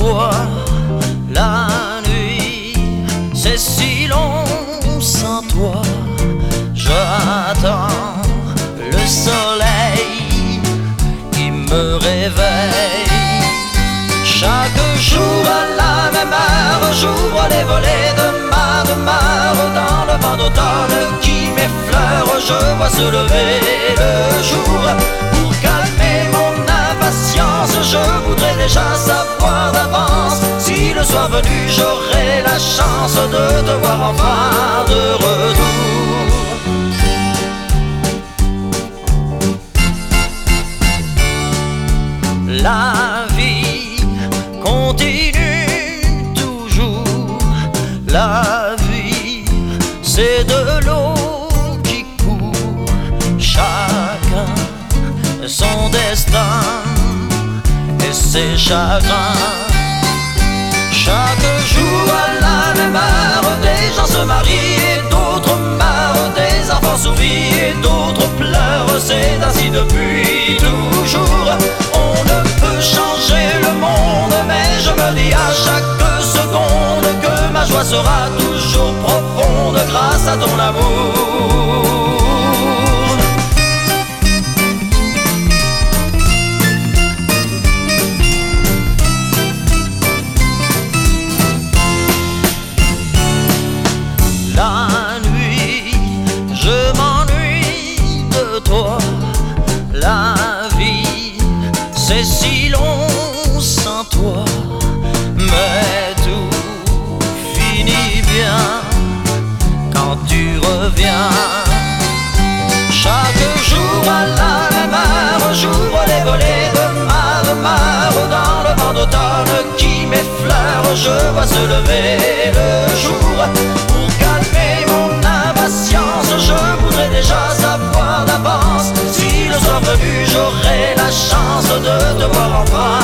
toi. La nuit, c'est si long sans toi. J'attends le soleil qui me réveille. Chaque jour à la même heure, j'ouvre les volets de ma demeure. Dans le vent d'automne qui m'effleure, je vois se lever le jour. Pour calmer mon impatience, je voudrais déjà savoir d'avance si le soir venu j'aurai la chance de te voir enfin de retour. La vie continue toujours. La vie, c'est de l'eau qui court. Chacun son destin et ses chagrins. Chaque jour à la même heure, des gens se marient et d'autres meurent. Des enfants sourient et d'autres pleurent. C'est ainsi depuis toujours. On ne peut changer le monde, mais je me dis à chaque seconde que ma joie sera toujours profonde grâce à ton amour. La nuit, je m'ennuie de toi. La vie, c'est si long sans toi. Mais tout finit bien quand tu reviens. Chaque jour à la même heure, j'ouvre les volets de ma demeure. Dans le vent d'automne qui m'effleure, je vois se lever le jour. Pour calmer mon impatience, je voudrais déjà savoir d'avance si le soir venu j'aurai la chance de te voir enfin